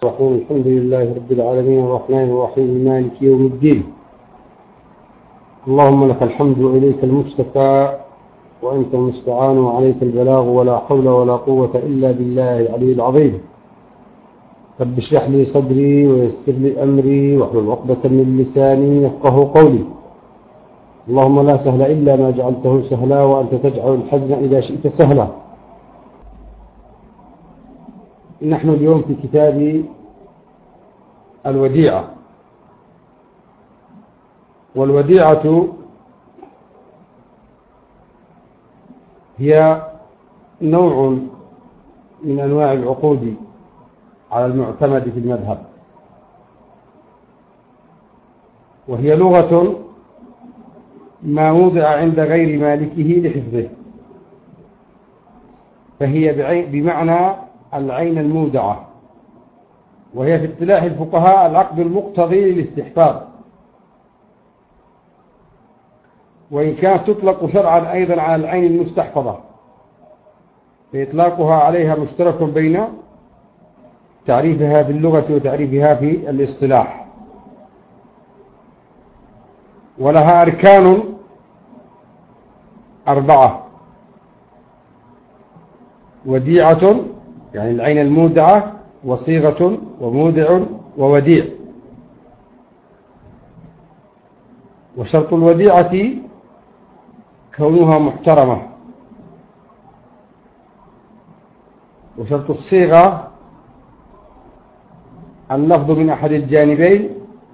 الرحيم. الحمد لله رب العالمين الرحمن الرحيم مالك يوم الدين. اللهم لك الحمد وإليك المشتكى وأنت المستعان وعليك البلاغ ولا حول ولا قوة إلا بالله العلي العظيم. رب اشرح لي صدري ويسر لي أمري واحلل عقدة من لساني يفقهوا قولي. اللهم لا سهل إلا ما جعلته سهلا وأنت تجعل الحزن إذا شئت سهلا. نحن اليوم في كتاب الوديعة، والوديعة هي نوع من أنواع العقود على المعتمد في المذهب، وهي لغة ما وضع عند غير مالكه لحفظه، فهي بمعنى العين المودعة، وهي في اصطلاح الفقهاء العقد المقتضي للاستحفاظ، وإن كانت تطلق شرعا أيضا على العين المستحفظة، فإطلاقها عليها مشترك بين تعريفها في اللغة وتعريفها في الاصطلاح. ولها أركان 4: وديعة يعني العين المودعة، وصيغة، ومودع، ووديع. وشرط الوديعة كونها محترمة، وشرط الصيغة اللفظ من أحد الجانبين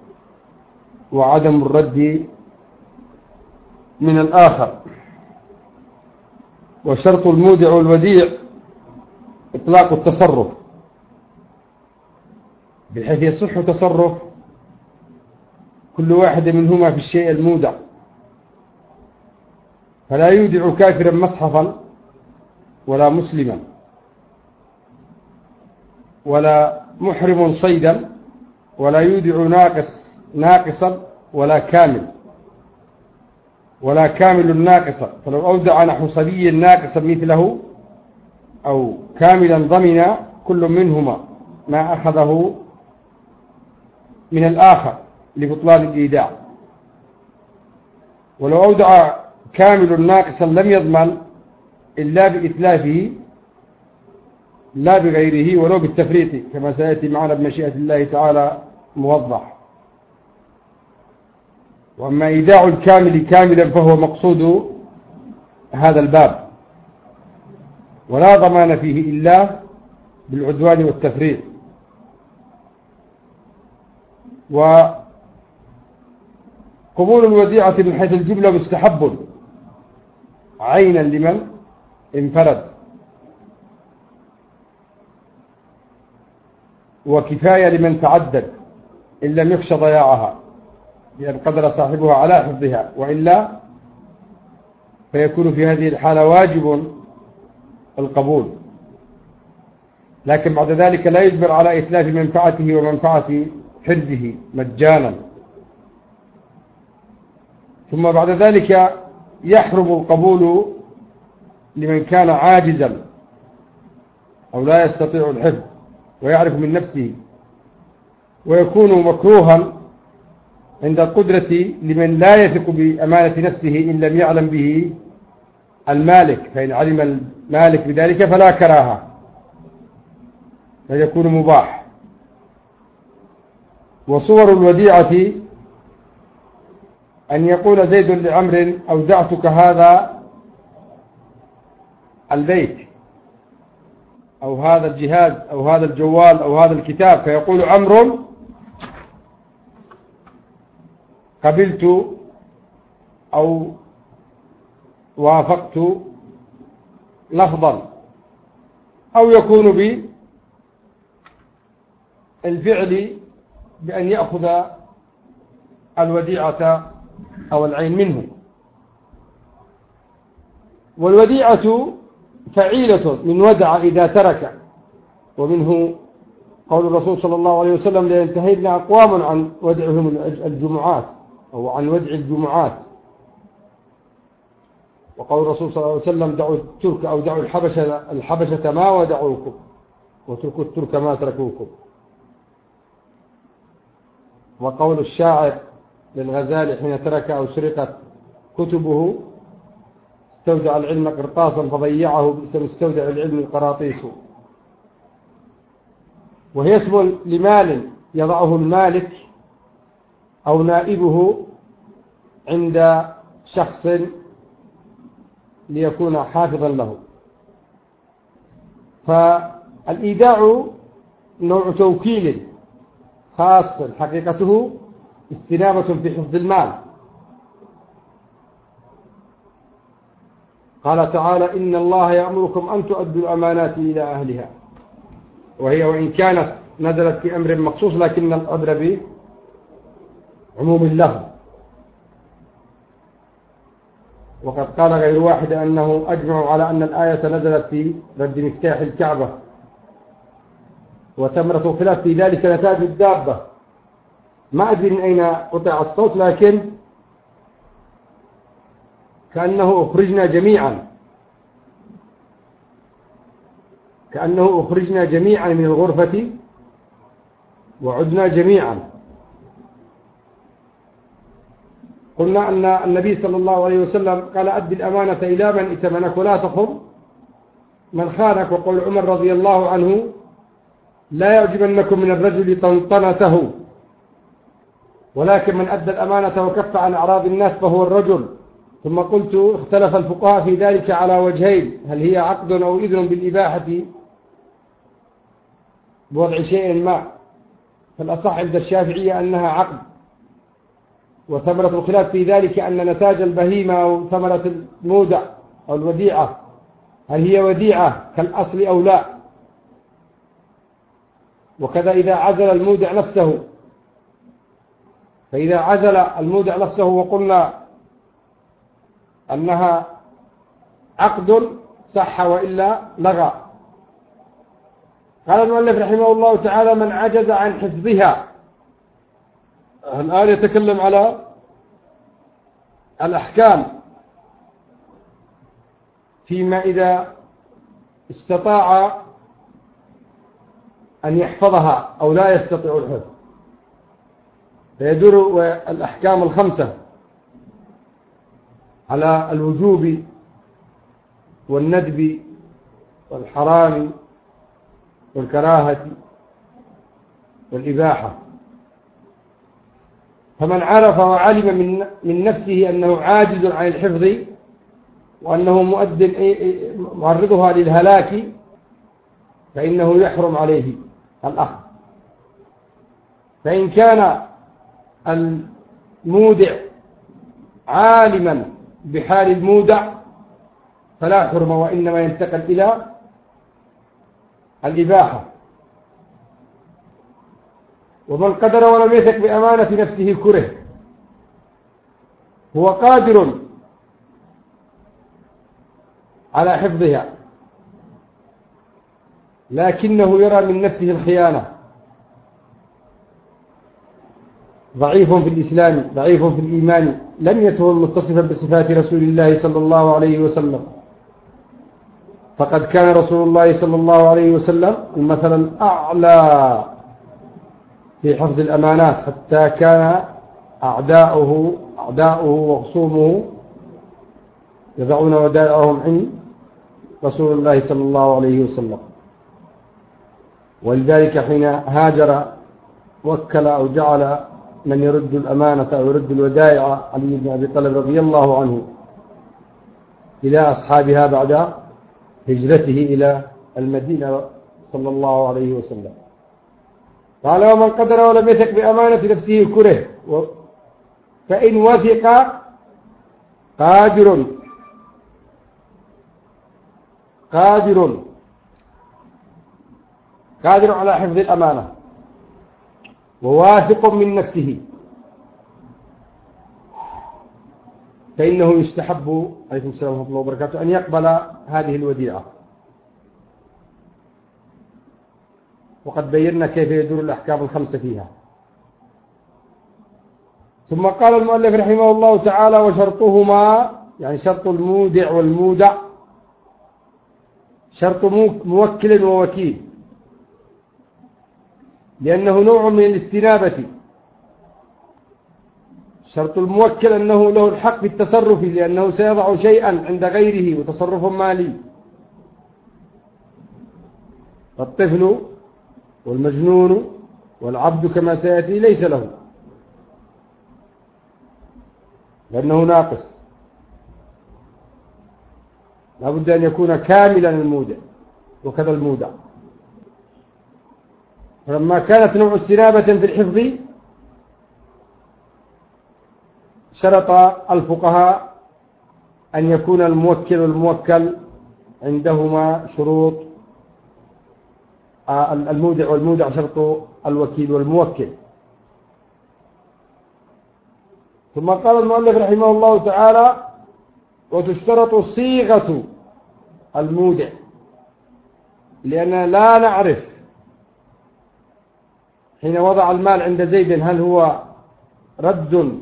وعدم الرد من الآخر. وشرط المودع والوديع إطلاق التصرف، بحيث يصح تصرف كل واحد منهما في الشيء المودع، فلا يودع كافرا مصحفا ولا مسلما، ولا محرم صيدا، ولا يودع ناقصا ولا كامل ناقصا. فلو أودع نحو صبي ناقصا مثله أو كاملا ضمن كل منهما ما أخذه من الآخر لبطلان الإيداع. ولو أودع كامل ناقصا لم يضمن إلا بإتلافه لا بغيره ولو بالتفريط، كما سيأتي معنا بمشيئة الله تعالى موضح. وأما إيداع الكامل كاملا فهو مقصود هذا الباب، ولا ضمان فيه إلا بالعدوان والتفريط. وقبول الوديعة من حيث الجملة مستحب عينا لمن انفرد، وكفاية لمن تعدد إن لم يخش ضياعها، لأن قدر صاحبها على حفظها، وإلا فيكون في هذه الحالة واجب القبول. لكن بعد ذلك لا يجبر على إتلاف منفعته ومنفعة حرزه مجانا. ثم بعد ذلك يحرم القبول لمن كان عاجزا أو لا يستطيع الحفظ ويعرف من نفسه، ويكون مكروها عند القدرة لمن لا يثق بأمانة نفسه إن لم يعلم به المالك، فإن علم المالك بذلك فلا كراهة، فيكون مباح. وصور الوديعة أن يقول زيد لعمر أودعتك هذا البيت أو هذا الجهاز أو هذا الجوال أو هذا الكتاب، فيقول عمرو قبلت أو وافقت لفظا، أو يكون بالفعل بأن يأخذ الوديعة أو العين منه. والوديعة فعيلة من ودع إذا ترك، ومنه قول الرسول صلى الله عليه وسلم: لينتهين أقوام عن ودعهم الجمعات أو عن ودع الجمعات. وقول الرسول صلى الله عليه وسلم: دعوا الترك أو دعوا الحبشة ما ودعوكم، وتركوا الترك ما تركوكم. وقول الشاعر للغزالي حين ترك أو سرقت كتبه: استودع العلم قرطاسا فضيعه، بئس مستودع العلم القراطيس. وهي اسم لمال يضعه المالك أو نائبه عند شخص ليكون حافظا له. فالإيداع نوع توكيل خاص حقيقته استنابة في حفظ المال. قال تعالى: إن الله يأمركم أن تؤدوا الأمانات إلى أهلها. وهي وإن كانت نزلت في أمر مخصوص لكن العبرة بعموم اللفظ. وقد قال غير واحد أنه أجمع على أن الآية نزلت في رد مفتاح الكعبة، وثمرة خلاف في ذلك نتاج الدابة. ما أدري من أين قطع الصوت، لكن كأنه أخرجنا جميعا، كأنه أخرجنا جميعا من الغرفة وعدنا جميعا. قلنا أن النبي صلى الله عليه وسلم قال: أد الأمانة إلى من ائتمنك ولا تخن من خانك. وقول عمر رضي الله عنه: لا يعجبنكم من الرجل طنطنته، ولكن من أدى الأمانة وكف عن أعراض الناس فهو الرجل. ثم قلت: اختلف الفقهاء في ذلك على وجهين: هل هي عقد أو إذن بالإباحة بوضع شيء ما؟ فالأصح عند الشافعية أنها عقد، وثمرة الخلاف في ذلك أن نتاج البهيمة أو ثمرة المودع أو الوديعة هل هي وديعة كالأصل أو لا. وكذا إذا عزل المودع نفسه، فإذا عزل المودع نفسه وقلنا أنها عقد صح وإلا لغى. قال المؤلف رحمه الله تعالى: من عجز عن حفظها. الآن يتكلم على الأحكام فيما إذا استطاع أن يحفظها أو لا يستطيع الحفظ. فيدور الأحكام الخمسة على الوجوب والندب والحرام والكراهة والإباحة. فمن عرف وعلم من نفسه أنه عاجز عن الحفظ وأنه معرضها للهلاك فإنه يحرم عليه الأخذ. فإن كان المودع عالما بحال المودع فلا حرم، وإنما ينتقل إلى الإباحة. ومن قدر ولم يثق بأمانة نفسه كره. هو قادر على حفظها لكنه يرى من نفسه الخيانة، ضعيف في الإسلام ضعيف في الإيمان، لم يكن متصفا بصفات رسول الله صلى الله عليه وسلم. فقد كان رسول الله صلى الله عليه وسلم المثل الأعلى في حفظ الأمانات، حتى كان أعداؤه وخصومه يضعون ودائعهم عند رسول الله صلى الله عليه وسلم. ولذلك حين هاجر وكل أو جعل من يرد الأمانة أو يرد الودائع علي بن أبي طالب رضي الله عنه إلى أصحابها بعد هجرته إلى المدينة صلى الله عليه وسلم. قال: ومن قدر ولم يثق بأمانة نفسه كره. فإن وثق قادر على حفظ الأمانة وواثق من نفسه فإنه يستحب عليكم السلام ورحمة الله وبركاته أن يقبل هذه الوديعة. وقد بينا كيف يدور الأحكام الخمسة فيها. ثم قال المؤلف رحمه الله تعالى: وشرطهما، يعني شرط المودع والمودع، شرط موكل ووكيل، لأنه نوع من الاستنابة شرط الموكل أنه له الحق في التصرف، لأنه سيضع شيئا عند غيره وتصرف مالي. الطفل والمجنون والعبد كما سيأتي ليس له، لأنه ناقص، لا بد أن يكون كاملا المودع، وكذا المودع. فلما كانت نوع استنابة في الحفظ شرط الفقهاء أن يكون الموكل والموكل عندهما شروط، المودع والمودع شرط الوكيل والموكل. ثم قال المؤلف رحمه الله تعالى: وتشترط صيغة المودع، لأننا لا نعرف حين وضع المال عند زيد هل هو رد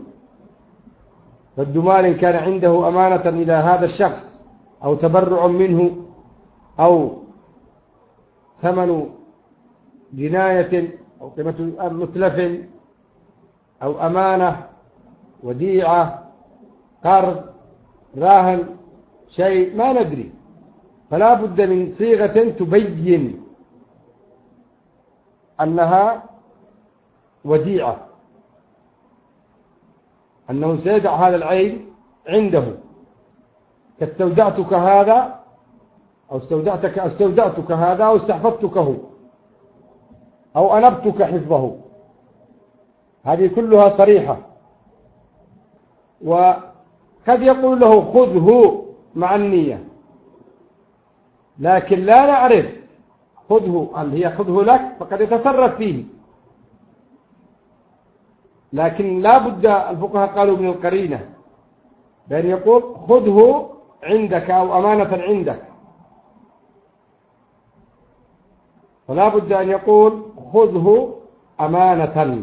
مال كان عنده أمانة إلى هذا الشخص، أو تبرع منه، أو ثمن جناية، أو قيمة متلف، أو أمانة، وديعة، قرض، راهن، شيء ما ندري. فلا بد من صيغة تبين أنها وديعة، أنه سيدع هذا العين عنده، كاستودعتك هذا، أو استودعتك هذا، أو استحفظتكه، أو أنبتك حفظه. هذه كلها صريحة. وقد يقول له خذه مع النية، لكن لا نعرف خذه هل هي خذه لك، فقد يتصرف فيه. لكن لا بد، الفقهاء قالوا من القرينة، بأن يقول خذه عندك أو أمانة عندك، فلا بد أن يقول خذه أمانة،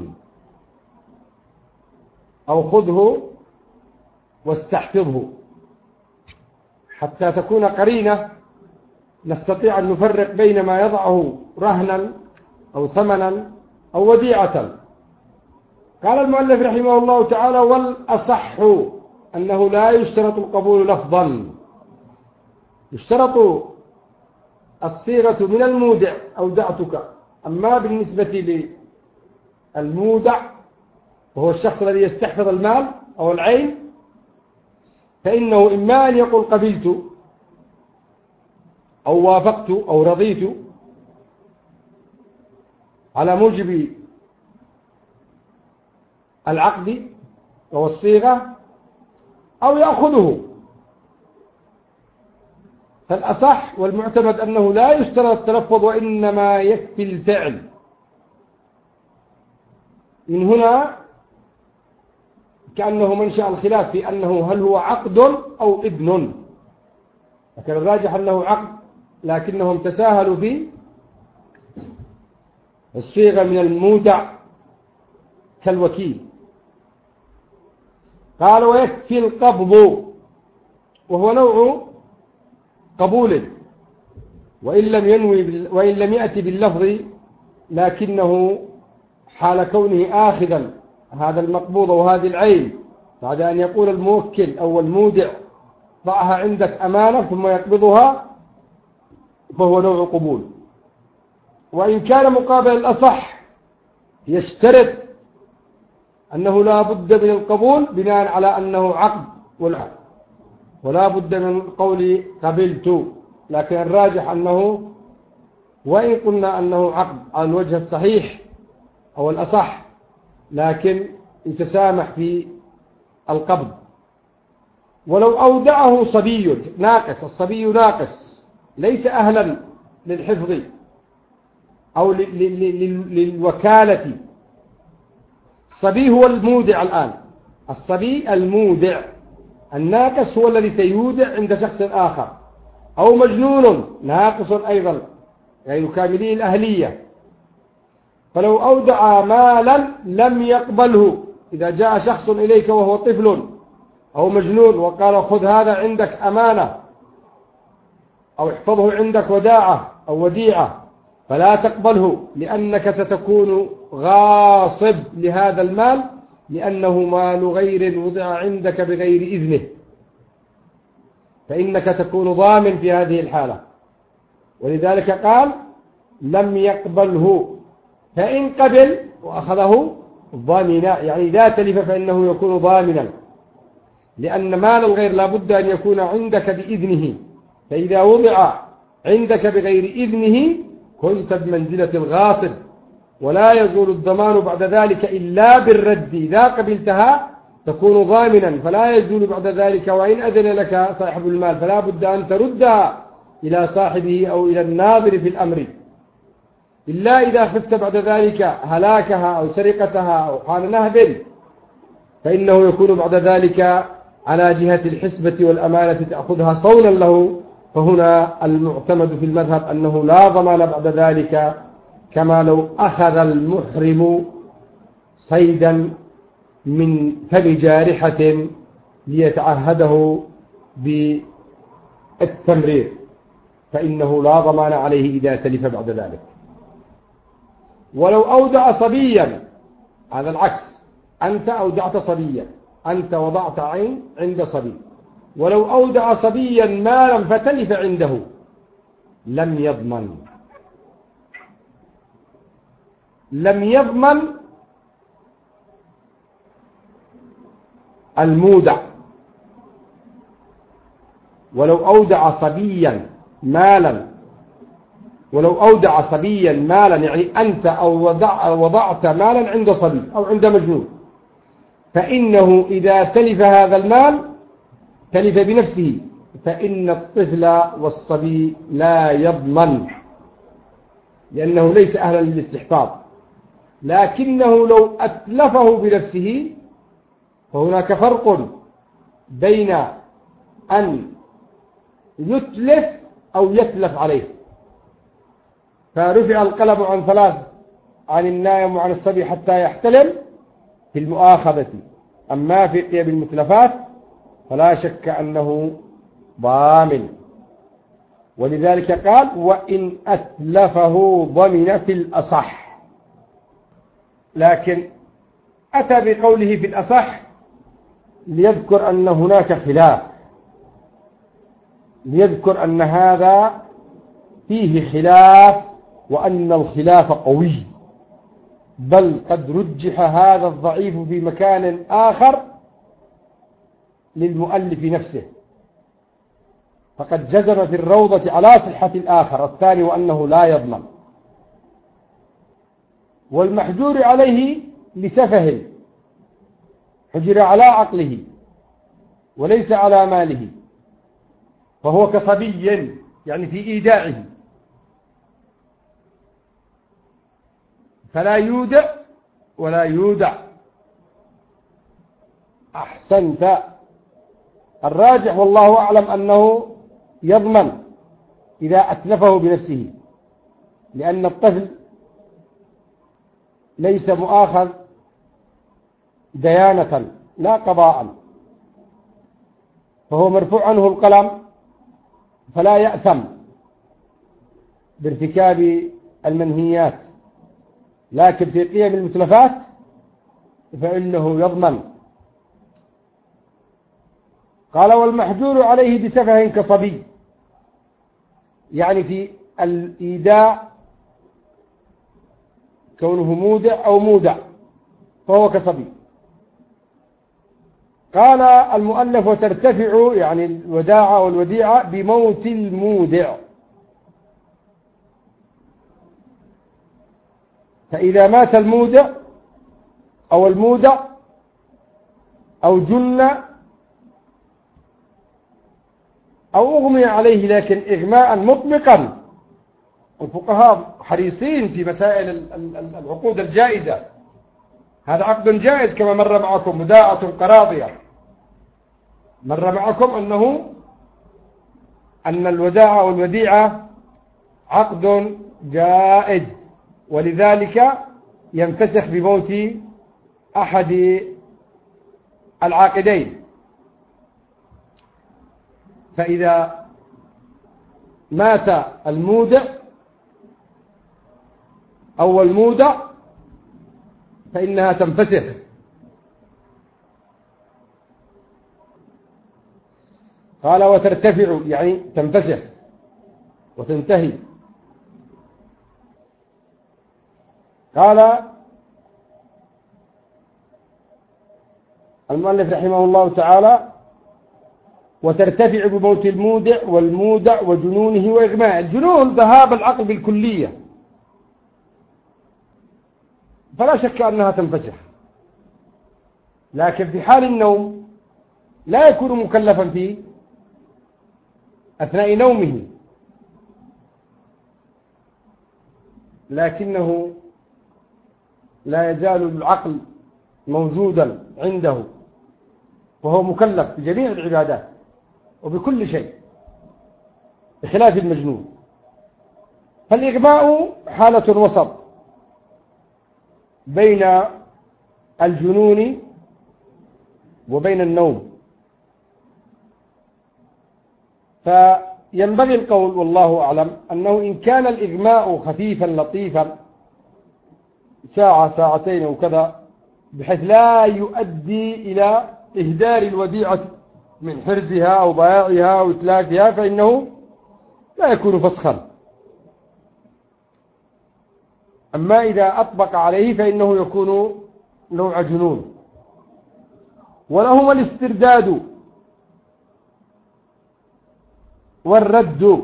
أو خذه واستحفظه، حتى تكون قرينة نستطيع أن نفرق بين ما يضعه رهنا أو ثمنا أو وديعة. قال المؤلف رحمه الله تعالى: والأصح أنه لا يشترط القبول لفظا، يشترط الصيغة من المودع أودعتك. أما بالنسبة للمودع وهو الشخص الذي يستحفظ المال أو العين، فإنه إما أن يقول قبلت، أو وافقت، أو رضيت على موجب العقد أو الصيغة، أو يأخذه. فالأصح والمعتمد أنه لا يشترط التلفظ، وإنما يكفي الفعل. من هنا كأنه منشأ الخلاف في أنه هل هو عقد أو إذن، لكن الراجح أنه عقد، لكنهم تساهلوا في الصيغة من المودع كالوكيل. قال: ويكفي القبض، وهو نوع قبول، وإن لم يأتي باللفظ، لكنه حال كونه آخذا هذا المقبوض وهذه العين بعد أن يقول الموكل أو المودع ضعها عندك أمانة ثم يقبضها، فهو نوع قبول. وإن كان مقابل الأصح يشترط أنه لا بد من القبول بناء على أنه عقد والعقد، ولا بد من قول قبلت. لكن الراجح أنه وإن قلنا أنه عقد على الوجه الصحيح أو الأصح، لكن يتسامح في القبض. ولو أودعه صبي ناقص، الصبي ناقص ليس أهلا للحفظ أو للوكالة، الصبي هو المودع الآن، الصبي المودع، الناقص هو الذي سيودع عند شخص آخر، أو مجنون ناقص أيضا غير كاملي الأهلية. فلو أودع مالا لم يقبله، إذا جاء شخص إليك وهو طفل أو مجنون وقال خذ هذا عندك أمانة، أو احفظه عندك وداعة أو وديعة، فلا تقبله، لأنك ستكون غاصب لهذا المال لأنه مال غير وضع عندك بغير إذنه، فإنك تكون ضامن في هذه الحالة. ولذلك قال لم يقبله، فإن قبل وأخذه ضامنا، يعني إذا تلف فإنه يكون ضامنا، لأن مال الغير لا بد أن يكون عندك بإذنه، فإذا وضع عندك بغير إذنه كنت بمنزلة الغاصب، ولا يزول الضمان بعد ذلك إلا بالرد. إذا قبلتها تكون ضامنا، فلا يزول بعد ذلك، وإن أذن لك صاحب المال فلا بد أن تردها إلى صاحبه أو إلى الناظر في الأمر، إلا إذا خفت بعد ذلك هلاكها أو سرقتها أو حال نهب، فإنه يكون بعد ذلك على جهة الحسبة والأمانة تأخذها صونا له. فهنا المعتمد في المذهب أنه لا ضمان بعد ذلك، كما لو أخذ المحرم صيدا من فم جارحة ليتعهده بالتمرير، فإنه لا ضمان عليه إذا تلف بعد ذلك. ولو أودع صبيا، هذا العكس، أنت أودعت صبيا، أنت وضعت عين عند صبي، ولو أودع صبيا مالا فتلف عنده لم يضمن المودع. ولو أودع صبيا مالا يعني أنت أو وضعت مالا عند صبي أو عند مجنون، فإنه إذا تلف هذا المال تلف بنفسه، فإن الطفل والصبي لا يضمن، لأنه ليس أهلا للاستحقاق. لكنه لو أتلفه بنفسه فهناك فرق بين أن يتلف أو يتلف عليه. فرفع القلم عن ثلاث، عن النائم وعن الصبي حتى يحتلم في المؤاخذة. أما في قيام المتلفات فلا شك أنه ضامن، ولذلك قال وإن أتلفه ضمن في الأصح. لكن أتى بقوله في الأصح ليذكر أن هناك خلاف، ليذكر أن هذا فيه خلاف وأن الخلاف قوي، بل قد رجح هذا الضعيف في مكان آخر للمؤلف نفسه، فقد جزم في الروضة على صحة الآخر الثاني وأنه لا يضمن. والمحجور عليه لسفه، حجر على عقله وليس على ماله، فهو كصبي يعني في إيداعه، فلا يودع ولا يودع. أحسنت. الراجح والله أعلم أنه يضمن إذا أتلفه بنفسه، لأن الطفل ليس مؤاخذ ديانة لا قضاء، فهو مرفوع عنه القلم فلا يأثم بارتكاب المنهيات، لكن في قيم المتلفات فإنه يضمن. قال والمحجور عليه بسفه كصبي، يعني في الإيداع كونه مودع أو مودع فهو كصبي. قال المؤلف وترتفع يعني الوداعة والوديعة بموت المودع، فإذا مات المودع أو المودع أو جن أو أغمي عليه، لكن إغماء مطلقا، الفقهاء حريصين في مسائل العقود الجائزة، هذا عقد جائز كما مر معكم مداعة قراضية، مر معكم أن الوداعة والوديعة عقد جائز، ولذلك ينفسخ بموت أحد العاقدين. فإذا مات المودع أو المودع فإنها تنفسخ، قال وترتفع يعني تنفسخ وتنتهي. قال المؤلف رحمه الله تعالى وترتفع بموت المودع والمودع وجنونه وإغماء. الجنون ذهاب العقل بالكلية، فلا شك أنها تنفسخ، لكن في حال النوم لا يكون مكلفا فيه أثناء نومه، لكنه لا يزال العقل موجودا عنده، وهو مكلف بجميع العبادات وبكل شيء بخلاف المجنون. فالإغماء حالة وسط بين الجنون وبين النوم، فينبغي القول والله أعلم أنه إن كان الإغماء خفيفا لطيفا ساعة ساعتين وكذا بحيث لا يؤدي إلى إهدار الوديعة من حرزها أو ضياعها أو إتلافها، فإنه لا يكون فسخا. أما إذا أطبق عليه فإنه يكون نوع جنون. ولهما الاسترداد والرد.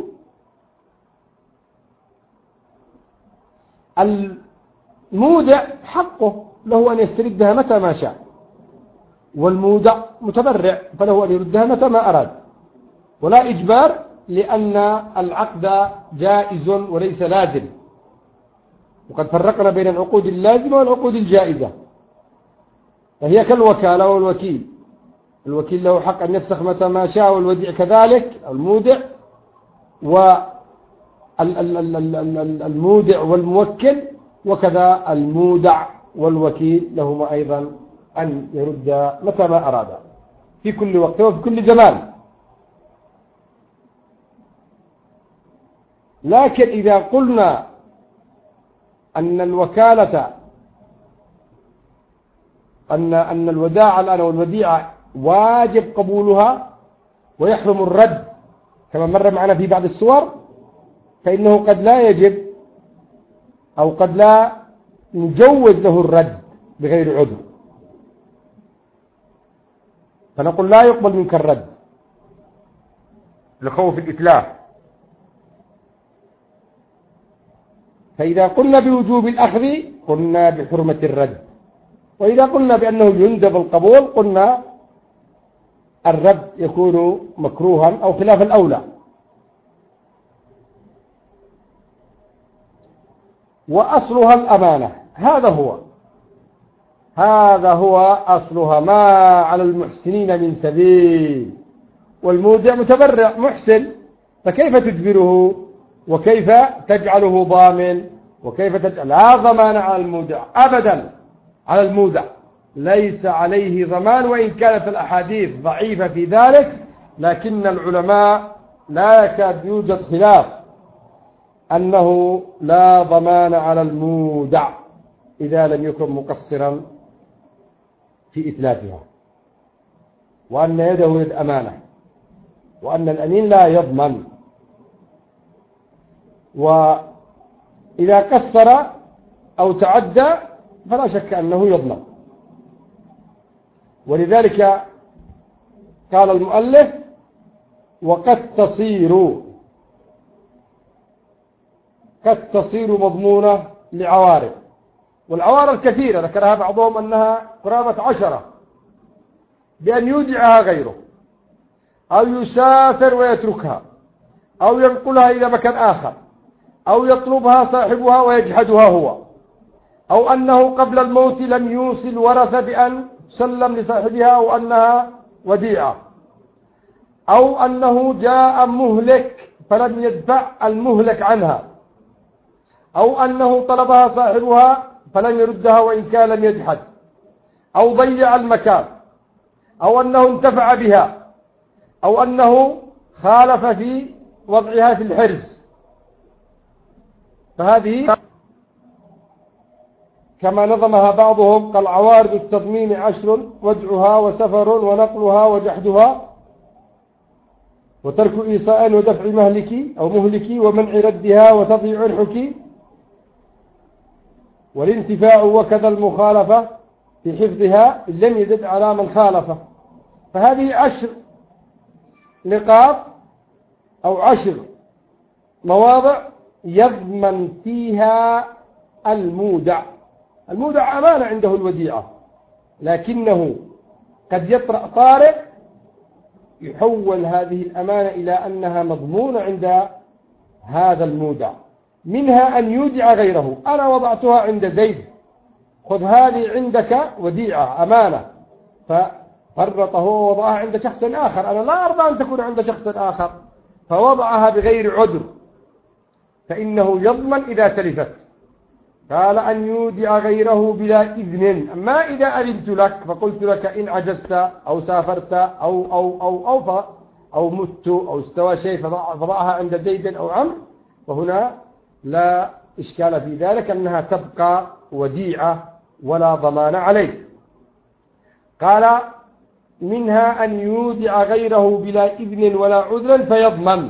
المودع حقه له أن يستردها متى ما شاء، والمودع متبرع فله أن يردها متى ما أراد، ولا إجبار، لأن العقد جائز وليس لازم. وقد فرقنا بين العقود اللازمة والعقود الجائزة، فهي كالوكالة والوكيل. الوكيل له حق أن يفسخ متى ما شاء، والوديع كذلك المودع، والمودع والموكل، وكذا المودع والوكيل لهما أيضا أن يرد متى ما أراد في كل وقت وفي كل زمان. لكن إذا قلنا أن الوكالة أن الوداع الآن والوديعة واجب قبولها ويحرم الرد كما مر معنا في بعض الصور، فإنه قد لا يجب أو قد لا نجوز له الرد بغير عذر، فنقول لا يقبل منك الرد لخوف الإتلاف. فإذا قلنا بوجوب الأخذ قلنا بحرمة الرد، وإذا قلنا بأنه يندب القبول قلنا الرد يكون مكروها أو خلاف الأولى. وأصلها الأمانة، هذا هو أصلها، ما على المحسنين من سبيل. والمودع متبرع محسن، فكيف تجبره وكيف تجعله ضامن وكيف تجعل؟ لا ضمان على المودع أبدا، على المودع ليس عليه ضمان، وإن كانت الأحاديث ضعيفة في ذلك، لكن العلماء لا يكاد يوجد خلاف أنه لا ضمان على المودع إذا لم يكن مقصرا في إتلافها، وأن يده يد أمانة، وأن الأمين لا يضمن. وإذا قصر أو تعدى فلا شك أنه يضمن. ولذلك قال المؤلف وقد تصير مضمونة لعوارض، والعوارض كثيرة ذكرها بعضهم أنها قرابة 10، بأن يودعها غيره أو يسافر ويتركها أو ينقلها إلى مكان آخر أو يطلبها صاحبها ويجحدها هو، أو أنه قبل الموت لم يوصي الورثة بأن سلم لصاحبها أو أنها وديعة، أو أنه جاء مهلك فلم يدفع المهلك عنها، أو أنه طلبها صاحبها فلم يردها وإن كان لم يجحد، أو ضيع المكان، أو أنه انتفع بها، أو أنه خالف في وضعها في الحرز. فهذه كما نظمها بعضهم قال عوارض التضمين 10: ودعها وسفر ونقلها وجحدها وترك إيصاء ودفع مهلك أو مهلك ومنع ردها وتضييع الحكي، والانتفاع وكذا المخالفة في حفظها إن لم يزد على من خالفه. فهذه 10 نقاط أو 10 مواضع يضمن فيها المودع. المودع أمانة عنده الوديعة، لكنه قد يطرأ طارئ يحول هذه الأمانة إلى أنها مضمونة عند هذا المودع. منها أن يودع غيره، أنا وضعتها عند زيد، خذ هذه عندك وديعة أمانة، ففرطه ووضعها عند شخص آخر، أنا لا أرضى أن تكون عند شخص آخر، فوضعها بغير عذر، فإنه يضمن إذا تلفت. قال أن يودع غيره بلا إذن. أما إذا أذنت لك فقلت لك إن عجزت أو سافرت أو مت أو استوى شيء فضعها عند زيد أو عمرو، فهنا لا إشكال في ذلك، أنها تبقى وديعة ولا ضمان عليه. قال منها أن يودع غيره بلا إذن ولا عذر فيضمن.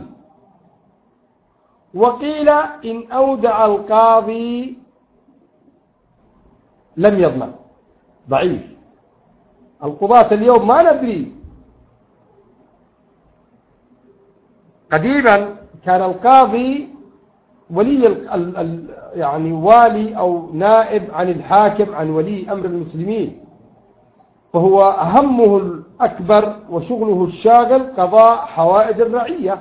وقيل إن أودع القاضي لم يضمن. ضعيف. القضاة اليوم ما ندري، قديما كان القاضي ولي يعني والي أو نائب عن الحاكم عن ولي أمر المسلمين، فهو همه الأكبر وشغله الشاغل قضاء حوائج الرعية.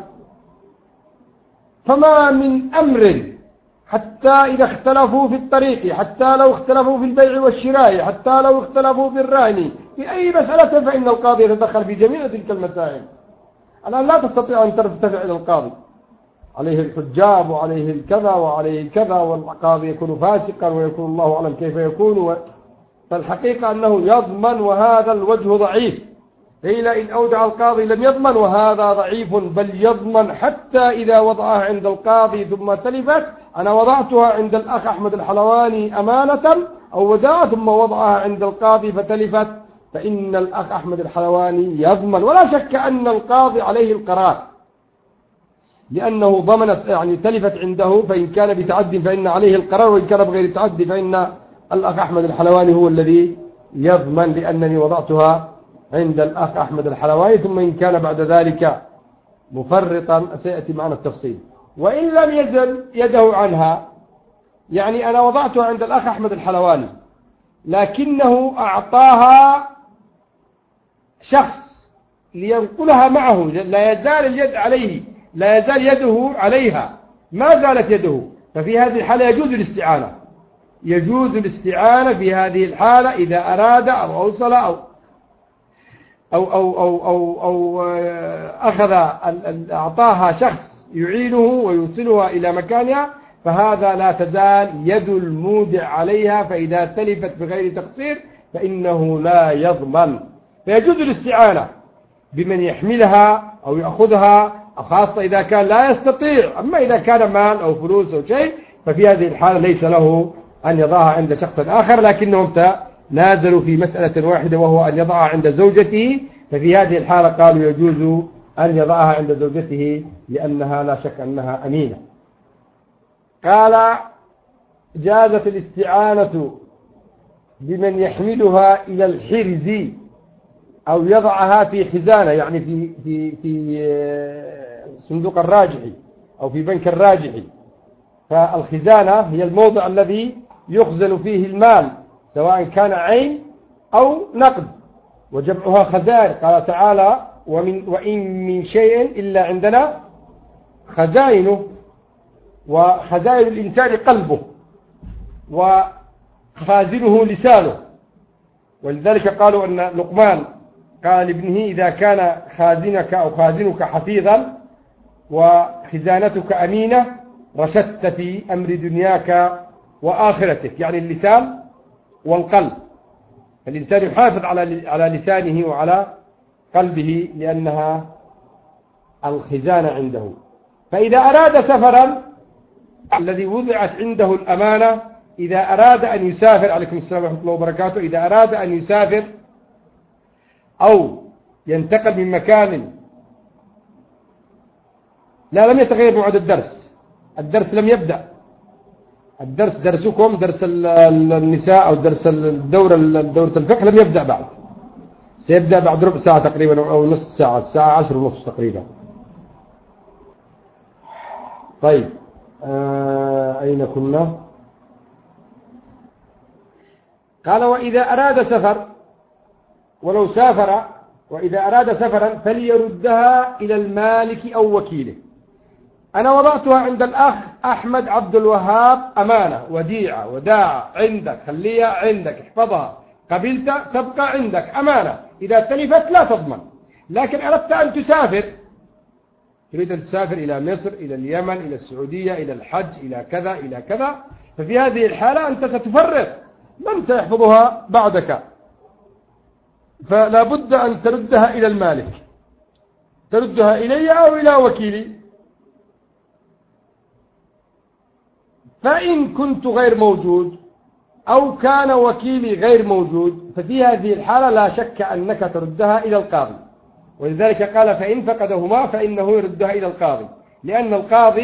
فما من أمر حتى إذا اختلفوا في الطريق، حتى لو اختلفوا في البيع والشراء، حتى لو اختلفوا في الرهن، في أي مسألة فإن القاضي يتدخل في جميع تلك المسائل. الآن لا تستطيع أن ترتفع إلى القاضي، عليه الحجاب وعليه الكذا وعليه الكذا، والقاضي يكون فاسقا ويكون الله أعلم كيف يكون. فالحقيقة أنه يضمن، وهذا الوجه ضعيف. قيل إن أودع القاضي لم يضمن، وهذا ضعيف، بل يضمن حتى إذا وضعها عند القاضي ثم تلفت. أنا وضعتها عند الأخ أحمد الحلواني أمانة أو وداعة ثم وضعها عند القاضي فتلفت، فإن الأخ أحمد الحلواني يضمن، ولا شك أن القاضي عليه القرار، لأنه ضمنت يعني تلفت عنده، فإن كان بتعدي فإن عليه القرار، وإن كان بغير تعدي فإن الأخ أحمد الحلواني هو الذي يضمن، لأنني وضعتها عند الأخ أحمد الحلواني. ثم إن كان بعد ذلك مفرطا سيأتي معنا التفصيل. وإن لم يزل يده عنها، يعني أنا وضعتها عند الأخ أحمد الحلواني لكنه أعطاها شخص لينقلها معه، لا يزال اليد عليه، لا يزال يده عليها، ما زالت يده، ففي هذه الحالة يجوز الاستعانة. يجوز الاستعانة في هذه الحالة إذا أراد أو أوصل أو أخذ أعطاها شخص يعينه ويوصلها إلى مكانها، فهذا لا تزال يد المودع عليها، فإذا تلفت بغير تقصير فإنه لا يضمن. فيجوز الاستعانة بمن يحملها أو يأخذها، خاصة إذا كان لا يستطيع. أما إذا كان مال أو فلوس أو شيء، ففي هذه الحالة ليس له أن يضعها عند شخص آخر، لكنهم نازلوا في مسألة واحدة، وهو أن يضعها عند زوجته. ففي هذه الحالة قالوا يجوز أن يضعها عند زوجته، لأنها لا شك أنها أمينة. قال جازت الاستعانة بمن يحملها إلى الحرز أو يضعها في خزانة، يعني في صندوق الراجحي أو في بنك الراجحي. فالخزانة هي الموضع الذي يخزن فيه المال، سواء كان عين أو نقد، وجمعها خزائن. قال تعالى وإن من شيء إلا عندنا خزائنه، وخزائن الإنسان قلبه، وخازنه لسانه. ولذلك قالوا أن لقمان قال لابنه إذا كان خازنك أو خازنك حفيظا وخزانتك أمينة رشدت في أمر دنياك وآخرتك، يعني اللسان والقلب. فالإنسان يحافظ على لسانه وعلى قلبه، لأنها الخزانة عنده. فإذا أراد سفرا، الذي وضعت عنده الأمانة، إذا أراد أن يسافر، عليكم السلام ورحمة الله وبركاته، إذا أراد أن يسافر أو ينتقل من مكان لا، لم يتغير موعد الدرس. الدرس لم يبدأ. الدرس درسكم درس النساء أو درس دورة الفقه لم يبدأ بعد، سيبدأ بعد ربع ساعة تقريبا أو نصف ساعة، الساعة 10:30 تقريبا. طيب أين كنا؟ قال وإذا أراد سفر، ولو سافر وإذا أراد سفرا فليردها إلى المالك أو وكيله. أنا وضعتها عند الأخ أحمد عبد الوهاب أمانة وديعة وداعة عندك، خليها عندك، احفظها، قبلت تبقى عندك أمانة، إذا تلفت لا تضمن. لكن أردت أن تسافر، تريد أن تسافر إلى مصر، إلى اليمن، إلى السعودية، إلى الحج، إلى كذا إلى كذا، ففي هذه الحالة أنت ستفرغ، من سيحفظها بعدك؟ فلا بد أن تردها إلى المالك، تردها إلي أو إلى وكيلي. فإن كنت غير موجود أو كان وكيلي غير موجود ففي هذه الحالة لا شك أنك تردها إلى القاضي. ولذلك قال فإن فقدهما فإنه يردها إلى القاضي، لأن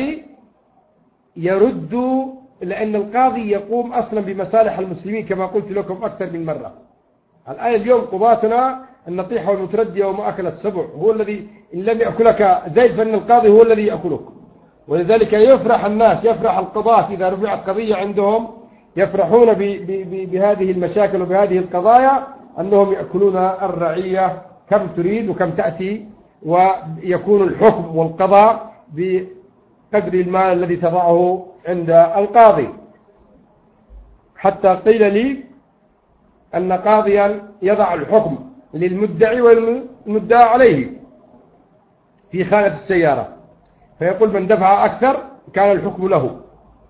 القاضي يقوم أصلا بمصالح المسلمين كما قلت لكم أكثر من مرة. الآن اليوم قضاتنا النطيحة والمتردية وما أكل السبع، هو الذي إن لم يأكلك زيد فإن القاضي هو الذي يأكلك. ولذلك يفرح الناس، يفرح القضاة إذا رفعت قضية عندهم، يفرحون بهذه المشاكل وبهذه القضايا، أنهم يأكلون الرعية كم تريد وكم تأتي، ويكون الحكم والقضاء بقدر المال الذي تضعه عند القاضي. حتى قيل لي أن قاضيا يضع الحكم للمدعي والمدعى عليه في خانة السيارة، فيقول من دفع أكثر كان الحكم له.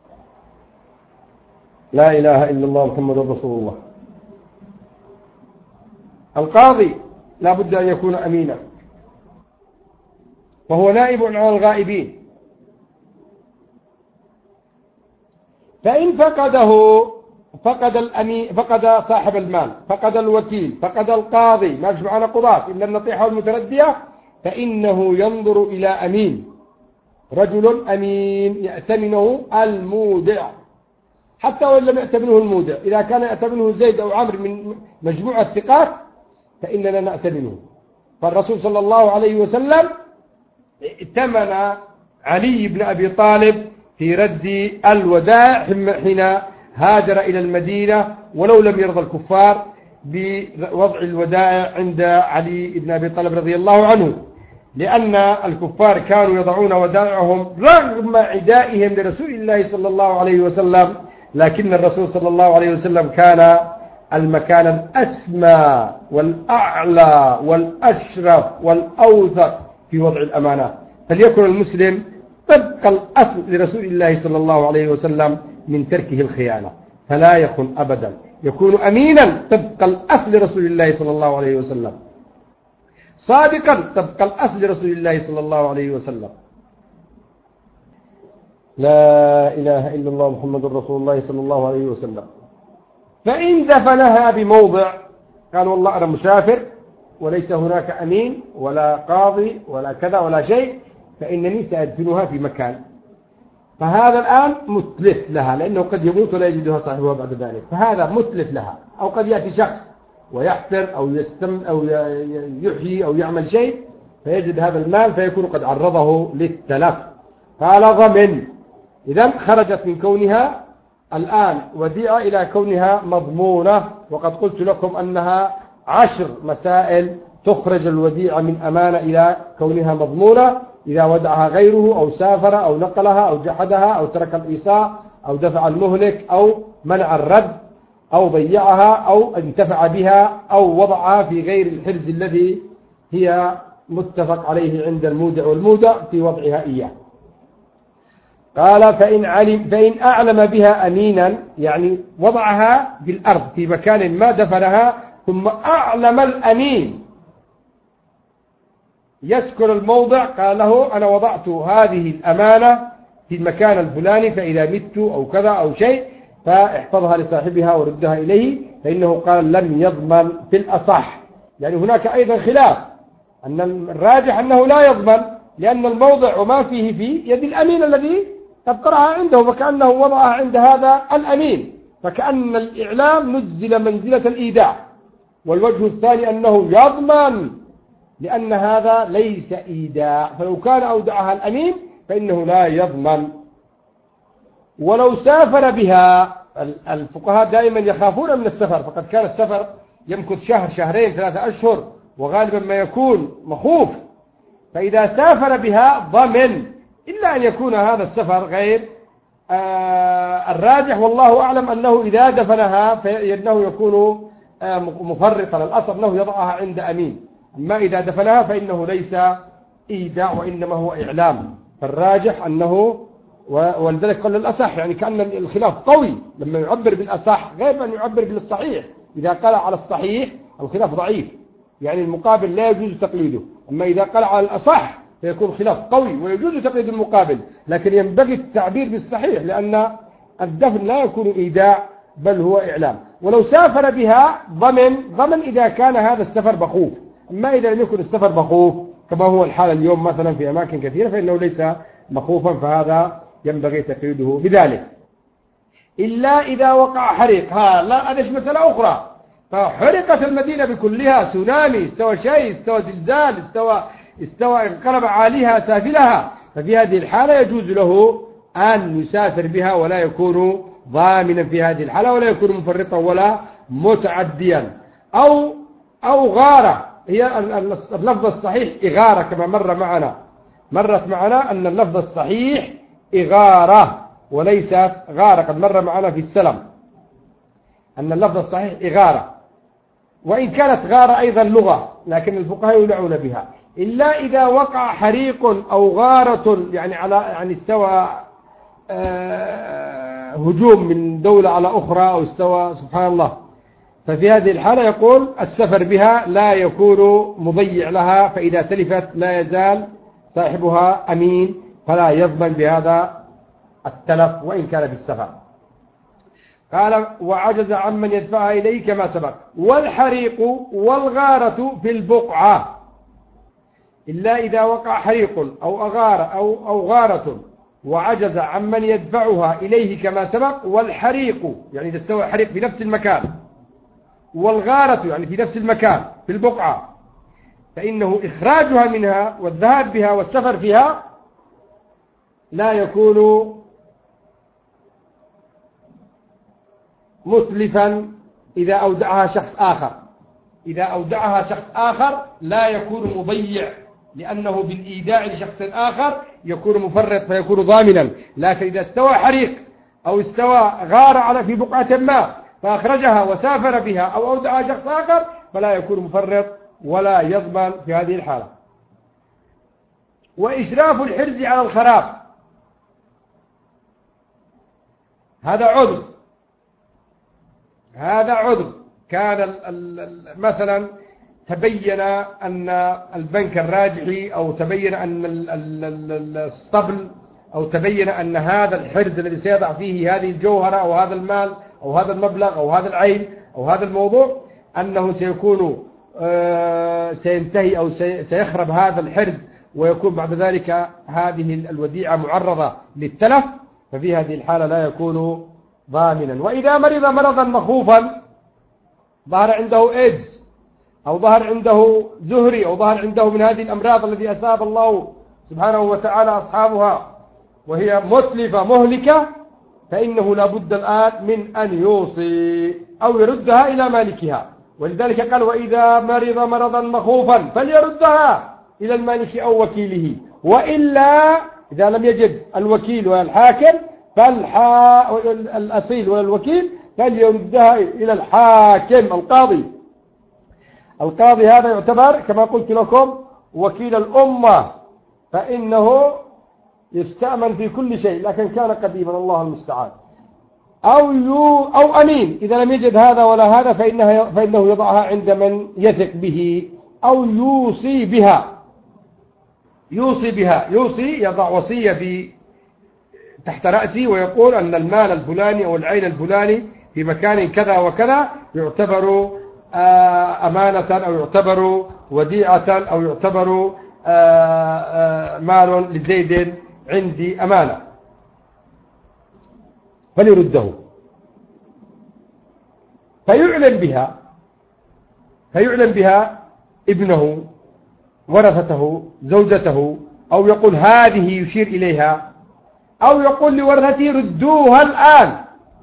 لا إله إلا الله محمد رسول الله. القاضي لا بد أن يكون أمينا، وهو نائب عن الغائبين. فإن فقده فقد صاحب المال، فقد الوكيل، فقد القاضي، ما فيش معنا قضاة إلا النطيحة والمتردية، فإنه ينظر إلى أمين، رجل أمين يأتمنه المودع، حتى وإن لم يأتمنه المودع، إذا كان يأتمنه زيد أو عمرو من مجموعة ثقات فإننا نأتمنه. فالرسول صلى الله عليه وسلم ائتمن علي بن أبي طالب في رد الودائع حين هاجر إلى المدينة، ولو لم يرضى الكفار بوضع الودائع عند علي بن أبي طالب رضي الله عنه، لأن الكفار كانوا يضعون ودائعهم رغم عدائهم لرسول الله صلى الله عليه وسلم، لكن الرسول صلى الله عليه وسلم كان المكان الأسمى والأعلى والأشرف والأوثق في وضع الأمانات. فليكن المسلم طبق الأصل لرسول الله صلى الله عليه وسلم من تركه الخيانة، فلا يكن أبدا، يكون أمينا طبق الأصل لرسول الله صلى الله عليه وسلم، صادقا طبق الأصل لرسول الله صلى الله عليه وسلم. لا إله إلا الله محمد رسول الله صلى الله عليه وسلم. فإن دفنها بموضع، قال والله أنا مسافر وليس هناك أمين ولا قاضي ولا كذا ولا شيء، فإنني سأدفنها في مكان، فهذا الآن متلف لها، لأنه قد يموت ولا يجدها صاحبها بعد ذلك، فهذا متلف لها. أو قد يأتي شخص ويحفر أو أو يحيي أو يعمل شيء فيجد هذا المال فيكون قد عرضه للتلف. قال ضمن، إذن خرجت من كونها الآن وديعة إلى كونها مضمونة. وقد قلت لكم أنها 10 مسائل تخرج الوديعة من أمانة إلى كونها مضمونة: إذا ودعها غيره أو سافر أو نقلها أو جحدها أو ترك الإيصاء أو دفع المهلك أو منع الرد أو ضيعها أو انتفع بها أو وضعها في غير الحرز الذي هي متفق عليه عند المودع والمودع في وضعها إياه. قال فإن أعلم بها أمينا، يعني وضعها في الأرض في مكان ما دفنها، ثم أعلم الأمين يذكر الموضع، قال له أنا وضعت هذه الأمانة في المكان الفلاني، فإذا مت أو كذا أو شيء فاحفظها لصاحبها وردها إليه، فإنه قال لم يضمن في الأصح. يعني هناك أيضا خلاف، أن الراجح أنه لا يضمن، لأن الموضع وما فيه في يد الأمين الذي اضطرها عنده، فكأنه وضعها عند هذا الأمين، فكأن الإعلام نزل منزلة الإيداع. والوجه الثاني أنه يضمن، لأن هذا ليس إيداع، فلو كان أودعها الأمين فإنه لا يضمن. ولو سافر بها، الفقهاء دائما يخافون من السفر، فقد كان السفر يمكث شهر شهرين 3 أشهر، وغالبا ما يكون مخوف، فإذا سافر بها ضمن، إلا أن يكون هذا السفر غير الراجح والله أعلم أنه إذا دفنها فإنه يكون مفرطا، الأصل أنه يضعها عند أمين، أما إذا دفنها فإنه ليس إيداع وإنما هو إعلام، فالراجح أنه، ولذلك قال الأصح، يعني كأن الخلاف قوي لما يعبر بالأصح غير أن يعبر بالصحيح. إذا قال على الصحيح الخلاف ضعيف، يعني المقابل لا يجوز تقليده، أما إذا قال على الأصح فيكون خلاف قوي ويجوز تقليد المقابل، لكن ينبغي التعبير بالصحيح، لأن الدفن لا يكون إيداع بل هو إعلام. ولو سافر بها ضمن إذا كان هذا السفر بخوف، أما إذا لم يكن السفر بخوف كما هو الحال اليوم مثلا في أماكن كثيرة فإنه ليس مخوفا، فهذا ينبغي تقييده بذلك. إلا إذا وقع حريق، لا هذا مسألة أخرى، فحرقت المدينة بكلها، تسونامي، استوى شيء، استوى زلزال، استوى انقلب عاليها سافلها، ففي هذه الحالة يجوز له أن يسافر بها ولا يكون ضامنا في هذه الحالة، ولا يكون مفرطا ولا متعديا. أو غارة، هي اللفظ الصحيح إغارة كما مرت معنا أن اللفظ الصحيح إغارة وليست غارة، قد مر معنا في السلم أن اللفظ الصحيح إغارة، وإن كانت غارة أيضا لغة لكن الفقهاء يلعون بها. إلا إذا وقع حريق أو غارة، يعني استوى هجوم من دولة على أخرى، أو استوى سبحان الله، ففي هذه الحالة يقول السفر بها لا يكون مضيع لها، فإذا تلفت لا يزال صاحبها أمين فلا يضمن بهذا التلف وإن كان بالسفر. قال وعجز عمن يدفعها إليه كما سبق. والحريق والغارة في البقعة، إلا إذا وقع حريق أو غارة وعجز عمن يدفعها إليه كما سبق. والحريق يعني إذا استوى الحريق في نفس المكان، والغارة يعني في نفس المكان في البقعة، فإنه إخراجها منها والذهاب بها والسفر فيها لا يكون متلفا إذا أودعها شخص آخر. إذا أودعها شخص آخر لا يكون مضيع، لأنه بالإيداع لشخص آخر يكون مفرط فيكون ضامنا. لكن إذا استوى حريق أو استوى غار في بقعة ما فأخرجها وسافر بها أو أودعها شخص آخر فلا يكون مفرط ولا يضمن في هذه الحالة. وإشراف الحرز على الخراب، هذا عذر. كان مثلا تبين أن البنك الراجحي، أو تبين أن الصبل، أو تبين أن هذا الحرز الذي سيضع فيه هذه الجوهرة أو هذا المال أو هذا المبلغ أو هذا العين أو هذا الموضوع أنه سينتهي أو سيخرب هذا الحرز، ويكون بعد ذلك هذه الوديعة معرضة للتلف، ففي هذه الحالة لا يكون ضامنا. وإذا مرض مرضا مخوفا، ظهر عنده إيدز أو ظهر عنده زهري أو ظهر عنده من هذه الأمراض التي أصاب الله سبحانه وتعالى أصحابها وهي متلفة مهلكة، فإنه لابد الآن من أن يوصي أو يردها إلى مالكها. ولذلك قال وإذا مرض مرضا مخوفا فليردها إلى المالك أو وكيله، وإلا إذا لم يجد الوكيل والحاكم الأصيل والوكيل فليردها إلى الحاكم القاضي هذا يعتبر كما قلت لكم وكيل الأمة، فإنه يستأمن في كل شيء، لكن كان قديما الله المستعان. أو أمين، إذا لم يجد هذا ولا هذا فإنه يضعها عند من يثق به، أو يوصي بها. يوصي يضع وصية تحت رأسي ويقول أن المال الفلاني أو العين الفلاني في مكان كذا وكذا يعتبر أمانة، أو يعتبر وديعة، أو يعتبر مال لزيد عندي أمانة فليرده، فيعلم بها ابنه، ورثته، زوجته، أو يقول هذه يشير إليها، أو يقول لورثته ردوها الآن.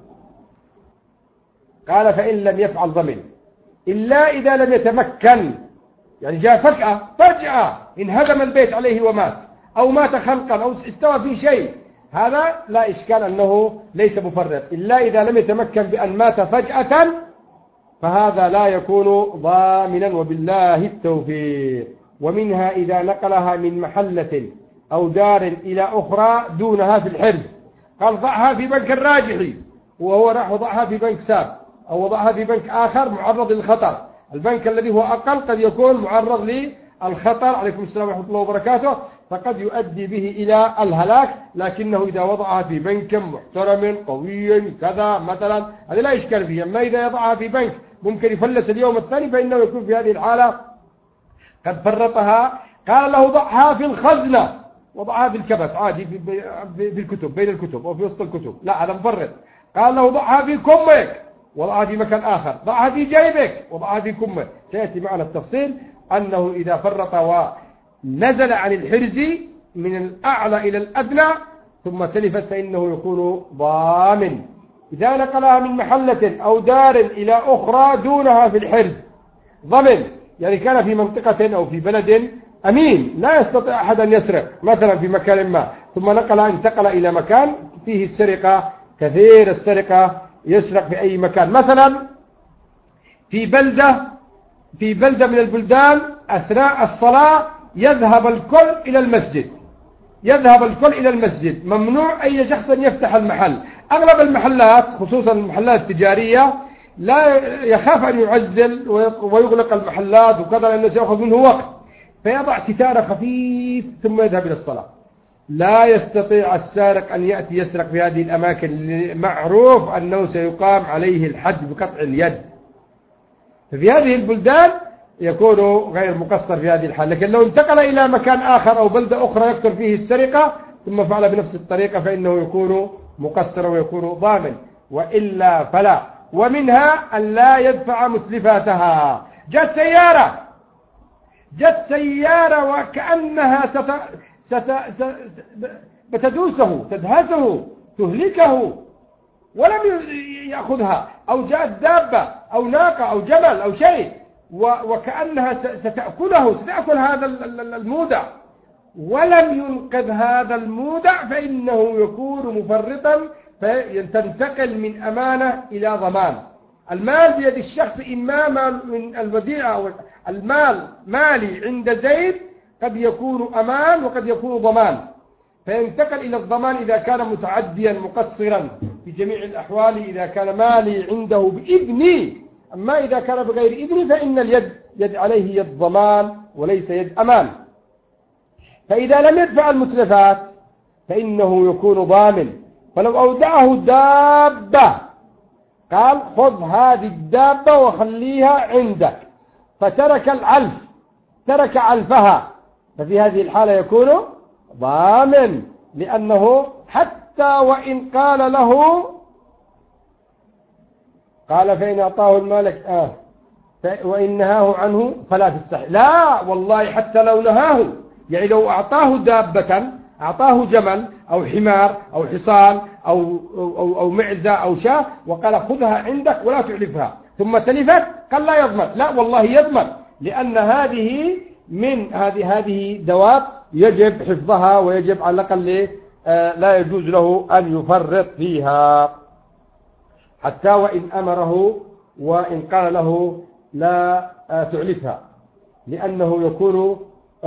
قال فإن لم يفعل ضمن، إلا إذا لم يتمكن، يعني جاء فجأة انهدم البيت عليه ومات، أو مات خلقا، أو استوى في شيء، هذا لا إشكال أنه ليس مفرط. إلا إذا لم يتمكن بأن مات فجأة فهذا لا يكون ضامنا، وبالله التوفيق. ومنها إذا نقلها من محلة أو دار إلى أخرى دونها في الحرز، قال ضعها في بنك الراجحي وهو راح وضعها في بنك ساب، أو وضعها في بنك آخر معرض للخطر. البنك الذي هو أقل قد يكون معرض للخطر، عليكم السلام ورحمة الله وبركاته، فقد يؤدي به إلى الهلاك. لكنه إذا وضعها في بنك محترم قوي كذا مثلا، هذا لا إشكال فيه. أما إذا يضعها في بنك ممكن يفلس اليوم الثاني، فإنه يكون في هذه الحالة قد فرطها. قال له ضعها في الخزنة، وضعها في الكبت عادي في الكتب، بين الكتب أو في وسط الكتب، لا هذا مفرط. قال له ضعها في كمك، وضعها في مكان آخر. ضعها في جيبك، وضعها في كمك. سيأتي معنا التفصيل أنه إذا فرط ونزل عن الحرز من الأعلى إلى الأدنى ثم تلفت فإنه يكون ضامن. إذا نقلها من محلة أو دار إلى أخرى دونها في الحرز ضمن، يعني كان في منطقة أو في بلد أمين لا يستطيع أحد أن يسرق مثلا في مكان ما، ثم انتقل إلى مكان فيه السرقة، كثير السرقة، يسرق في أي مكان، مثلا في بلدة من البلدان أثناء الصلاة يذهب الكل إلى المسجد، ممنوع أي شخص يفتح المحل. أغلب المحلات خصوصا المحلات التجارية لا يخاف أن يعزل ويغلق المحلات وكذا، لأنه سيأخذ منه وقت، فيضع ستار خفيف ثم يذهب إلى الصلاة. لا يستطيع السارق أن يأتي يسرق في هذه الأماكن، معروف أنه سيقام عليه الحد بقطع اليد. ففي هذه البلدان يكون غير مقصر في هذه الحال. لكن لو انتقل إلى مكان آخر أو بلدة أخرى يكثر فيه السرقة ثم فعل بنفس الطريقة فإنه يكون مقصر ويكون ضامن، وإلا فلا. ومنها أن لا يدفع متلفاتها. جت سيارة وكأنها بتدوسه، تدهسه، تهلكه، ولم يأخذها، أو جاءت دابة أو ناقة أو جمل أو شيء وكأنها ستأكل هذا المودع، ولم ينقذ هذا المودع، فإنه يكون مفرطا، فتنتقل من أمانة إلى ضمان. المال بيد الشخص، إما من الوديعة أو المال مالي عند زيد، قد يكون أمان وقد يكون ضمان، فينتقل إلى الضمان إذا كان متعديا مقصرا في جميع الأحوال، إذا كان مالي عنده بإذني. أما إذا كان بغير إذن فإن يد عليه يد ضمان وليس يد أمان. فإذا لم يدفع المتلفات فإنه يكون ضامن. فلو أودعه دابة، قال خذ هذه الدابة وخليها عندك، فترك العلف، ترك علفها، ففي هذه الحالة يكون ضامن، لأنه حتى وإن قال له فإن أعطاه المالك وإن نهاه عنه فلا في الصحيح. لا والله، حتى لو نهاه، يعني لو أعطاه دابة، أعطاه جمل أو حمار أو حصان أو معزة أو شاة وقال خذها عندك ولا تعلفها، ثم تلفت، قال لا يضمن. لا والله يضمن، لأن هذه من هذه دواب يجب حفظها، ويجب على الأقل لا يجوز له أن يفرط فيها، حتى وإن أمره وإن قال له لا تعلفها، لأنه يكون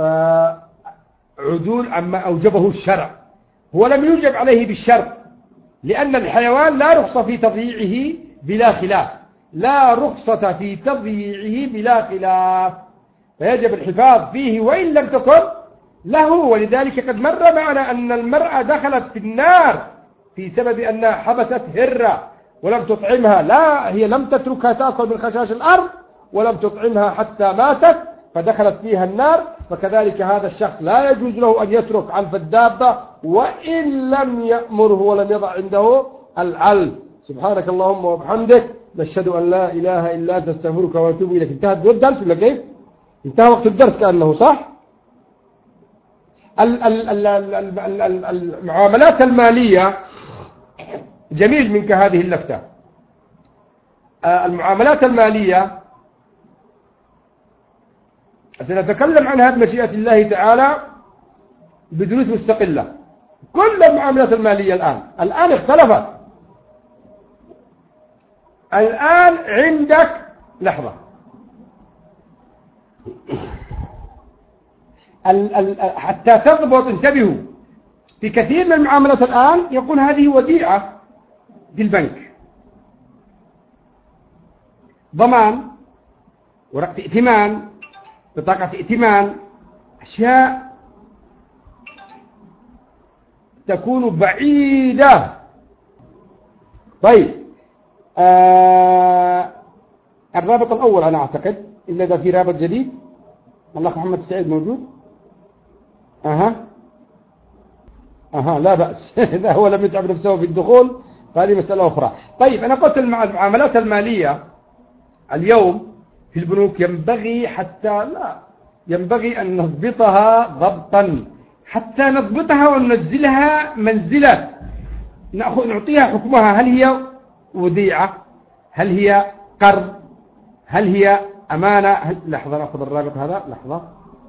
عدول عما أوجبه الشرع. هو لم يوجب عليه بالشرط، لأن الحيوان لا رخصة في تضييعه بلا خلاف، لا رخصة في تضييعه بلا خلاف، فيجب الحفاظ فيه وإن لم تكن له. ولذلك قد مر معنا أن المرأة دخلت في النار في سبب أنها حبست هرة ولم تطعمها. لا، هي لم تتركها تأكل من خشاش الأرض ولم تطعمها حتى ماتت، فدخلت فيها النار، فكذلك هذا الشخص لا يجوز له أن يترك علف الدابة وإن لم يأمره ولم يضع عنده العلف. سبحانك اللهم وبحمدك، نشهد أن لا إله إلا أنت، نستغفرك ونتوب إليك. انتهى الدرس ولا كيف؟ انتهى وقت الدرس كأنه، صح؟ المعاملات المالية، جميل منك هذه اللفتة. المعاملات المالية سنتكلم عنها بمشيئة الله تعالى بدروس مستقلة. كل المعاملات المالية الآن اختلفت. الآن عندك لحظة، حتى تضبط، انتبهوا، في كثير من المعاملات الآن يقول هذه وديعة في البنك، ضمان، ورقة ائتمان، بطاقة ائتمان، أشياء تكون بعيدة. طيب، الرابط الأول أنا أعتقد، إلا إذا في رابط جديد. الأخ محمد السعيد موجود؟ لا بأس. إذا هو لم يتعب نفسه في الدخول فهذه مسألة أخرى. طيب، أنا قلت المعاملات المالية اليوم في البنوك ينبغي أن نضبطها ضبطا، حتى نضبطها وننزلها منزلة، نعطيها حكمها. هل هي وديعة؟ هل هي قرض؟ هل هي أمانة؟ لحظة، نأخذ الرابط هذا، لحظة،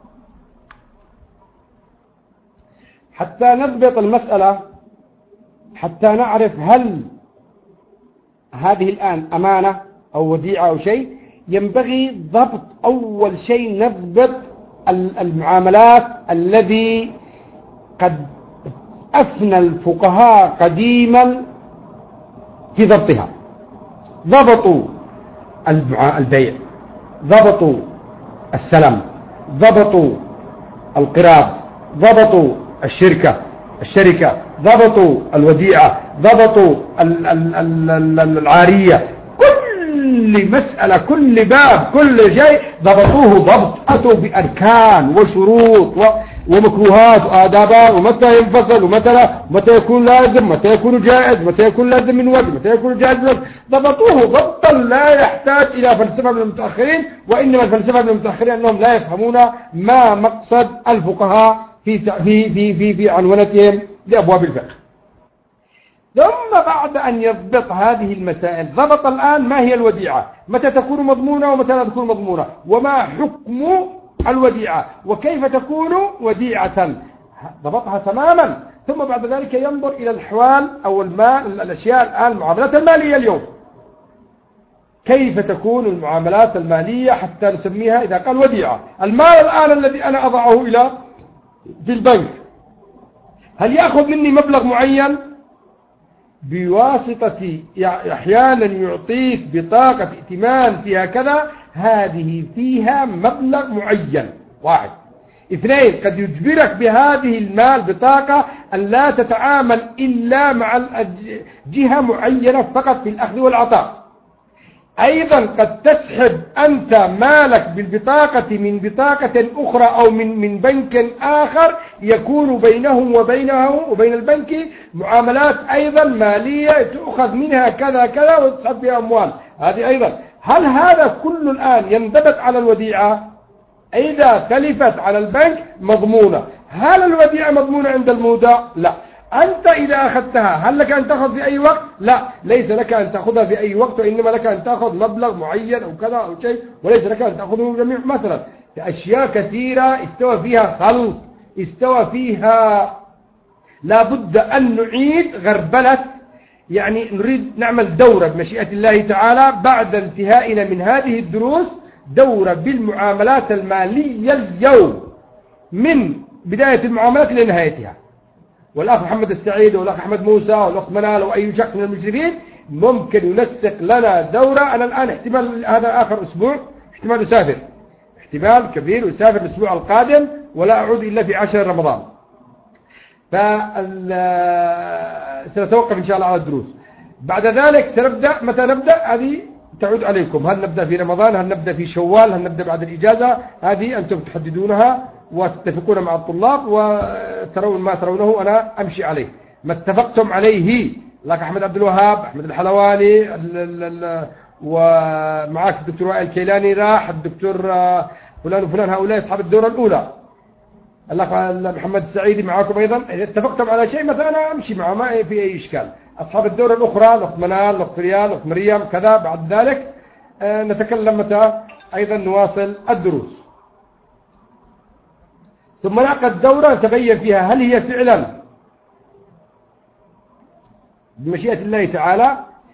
حتى نضبط المسألة، حتى نعرف هل هذه الآن أمانة أو وديعة أو شيء. ينبغي ضبط، أول شيء نضبط المعاملات الذي قد أفنى الفقهاء قديما في ضبطها. ضبطوا البيع، ضبطوا السلم، ضبطوا القراض، ضبطوا الشركة، ضبطوا الوديعة، ضبطوا العارية، كل مسألة، كل باب، كل شيء ضبطوه ضبط. أتوا بأركان وشروط ومكروهات وآدابات، ومتى ينفصل ومتى لا، متى يكون لازم، متى يكون جائز، متى يكون لازم من وجه، متى يكون جائز من وجه. ضبطوه ضبطا لا يحتاج إلى فلسفة من المتأخرين، وإنما الفلسفة من المتأخرين أنهم لا يفهمون ما مقصد الفقهاء في عنونتهم لأبواب الفقه. ثم بعد أن يضبط هذه المسائل، ضبط الآن ما هي الوديعة، متى تكون مضمونة ومتى لا تكون مضمونة، وما حكم الوديعة، وكيف تكون وديعة، ضبطها تماما. ثم بعد ذلك ينظر إلى الأحوال أو المال، الأشياء الآن، المعاملات المالية اليوم، كيف تكون المعاملات المالية حتى نسميها إذا قال وديعة. المال الآن الذي أنا أضعه في البنك، هل يأخذ مني مبلغ معين بواسطة أحيانا يعطيك بطاقة ائتمان فيها كذا، هذه فيها مبلغ معين، واحد. اثنين، قد يجبرك بهذه المال بطاقة أن لا تتعامل إلا مع جهة معينة فقط في الأخذ والعطاء. أيضا قد تسحب أنت مالك بالبطاقة من بطاقة أخرى أو من بنك آخر، يكون بينهم وبين البنك معاملات أيضا مالية، تأخذ منها كذا كذا وتسحب فيها أموال، هذه أيضا. هل هذا كل الآن ينضبط على الوديعة؟ إذا تلفت على البنك مضمونة. هل الوديعة مضمونة عند المودع؟ لا. أنت إذا أخذتها هل لك أن تأخذ في أي وقت؟ لا، ليس لك أن تأخذها في أي وقت، وإنما لك أن تأخذ مبلغ معين أو كذا أو شيء، وليس لك أن تأخذه جميع. مثلا أشياء كثيرة استوى فيها خلط، استوى فيها لابد أن نعيد غربلة، يعني نريد نعمل دورة بمشيئة الله تعالى بعد انتهائنا من هذه الدروس، دورة بالمعاملات المالية اليوم من بداية المعاملات إلى نهايتها. والأخ محمد السعيد والأخ أحمد موسى والأخ منال وأي شخص من المشرفين ممكن ينسق لنا دورة. أنا الآن احتمال هذا آخر أسبوع احتمال أسافر، احتمال كبير ويسافر الأسبوع القادم، ولا أعود إلا في 10 رمضان، سنتوقف إن شاء الله على الدروس. بعد ذلك سنبدأ، متى نبدأ هذه تعود عليكم، هل نبدأ في رمضان، هل نبدأ في شوال، هل نبدأ بعد الإجازة، هذه أنتم تحددونها وتتفقون مع الطلاب وترون ما ترونه أنا أمشي عليه. ما اتفقتم عليه لك أحمد عبد الوهاب، أحمد الحلواني، ومعاك الدكتور وائل كيلاني راح، الدكتور فلان وفلان، هؤلاء أصحاب الدورة الأولى، الأخ محمد السعيدي معاكم أيضا. إذا اتفقتم على شيء مثلا أنا أمشي معه ما في أي إشكال. أصحاب الدورة الأخرى الأخت منال، الأخت ريال، الأخت مريم كذا، بعد ذلك نتكلم متى أيضا نواصل الدروس. ثم نعقد دورة نتبين فيها هل هي فعلا بمشيئة الله تعالى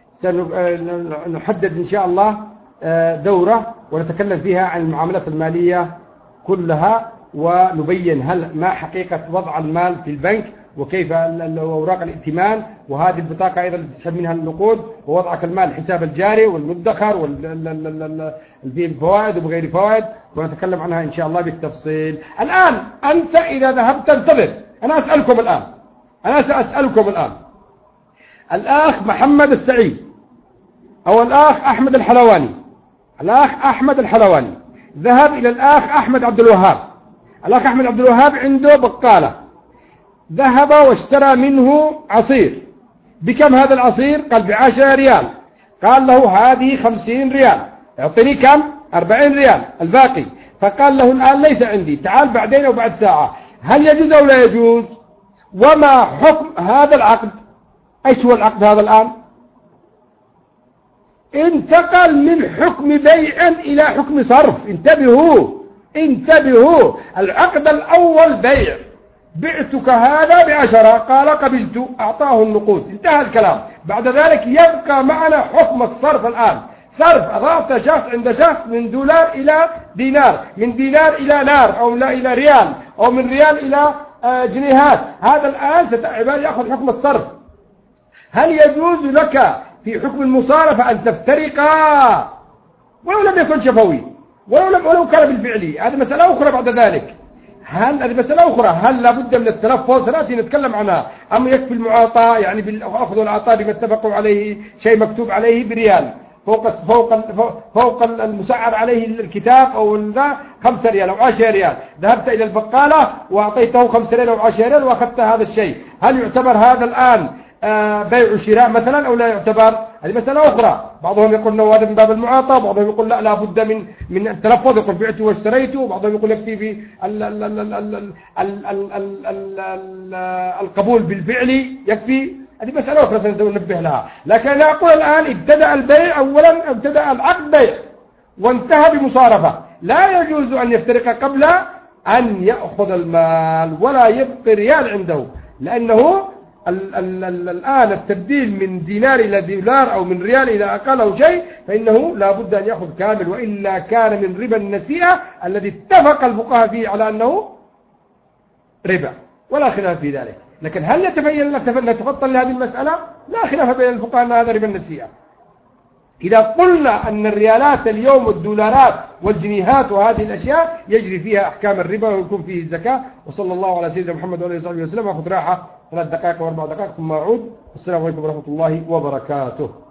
سنحدد إن شاء الله دورة ونتكلم فيها عن المعاملات المالية كلها، ونبين هل ما حقيقة وضع المال في البنك، وكيف أوراق الائتمان، وهذه البطاقة أيضا تسحب منها النقود، ووضعك المال الحساب الجاري والمدخر والفوائد وبغير فوائد، ونتكلم عنها إن شاء الله بالتفصيل. الآن أنت إذا ذهبت انتظر، أنا سأسألكم الآن الأخ محمد السعيد أو الأخ أحمد الحلواني، الأخ أحمد الحلواني ذهب إلى الأخ أحمد عبد الوهاب، الأخ أحمد عبد الوهاب عنده بقالة، ذهب واشترى منه عصير. بكم هذا العصير؟ قال ب10 ريال. قال له هذه 50 ريال، اعطني كم؟ 40 ريال الباقي. فقال له الآن ليس عندي، تعال بعدين أو بعد ساعة. هل يجوز أو لا يجوز؟ وما حكم هذا العقد؟ ايش هو العقد هذا الآن؟ انتقل من حكم بيع إلى حكم صرف. انتبهوا. العقد الأول بيع، بعتك هذا ب10، قال قبلت، أعطاه النقود، انتهى الكلام. بعد ذلك يبقى معنا حكم الصرف الآن. صرف أضعت شخص عند شخص من دولار إلى دينار، من دينار إلى نار، أو لا إلى ريال، أو من ريال إلى جنيهات. هذا الآن يأخذ حكم الصرف. هل يجوز لك في حكم المصارفة أن تفترقا ولو لم يكن شفوي، ولو كان بالفعلي؟ هذه مسألة أخرى. بعد ذلك هل لابد من التلفظ؟ سنأتي نتكلم عنها. أم يكفي المعاطاة، يعني بالأخذ والعطاء بما اتفقوا عليه، شيء مكتوب عليه بريال فوق المسعر عليه الكتاب، أو 5 ريال أو 10 ريال. ذهبت إلى البقالة وأعطيته 5 ريال أو 10 ريال وأخذت هذا الشيء، هل يعتبر هذا الآن بيع شراء مثلا أو لا يعتبر؟ هذه مسألة أخرى. بعضهم يقول أنه هذا من باب المعاطاة، بعضهم يقول لا بد من التلفظ، يقول بعت واشتريت، وبعضهم يقول يكفي في القبول بالفعل يكفي. هذه مسألة أخرى سننبه لها. لكن أنا أقول الآن ابتدأ البيع أولا، ابتدأ العقد بيع وانتهى بمصارفة. لا يجوز أن يفترق قبل أن يأخذ المال ولا يبقي ريال عنده، لأنه الآن التبديل من دينار إلى دولار أو من ريال إلى أقل أو شيء، فإنه لا بد أن يأخذ كامل، وإلا كان من ربا النسيئة الذي اتفق الفقهاء فيه على أنه ربا، ولا خلاف في ذلك. لكن هل نتفضل لهذه المسألة؟ لا خلاف بين الفقهاء أن هذا ربا النسيئة. إذا قلنا أن الريالات اليوم والدولارات والجنيهات وهذه الأشياء يجري فيها أحكام الربا ويكون فيه الزكاة. وصلى الله على سيدنا محمد وعلى آله وصحبه وسلم. أخذ راحة 3 دقائق و4 دقائق ثم أعود. السلام عليكم ورحمة الله وبركاته.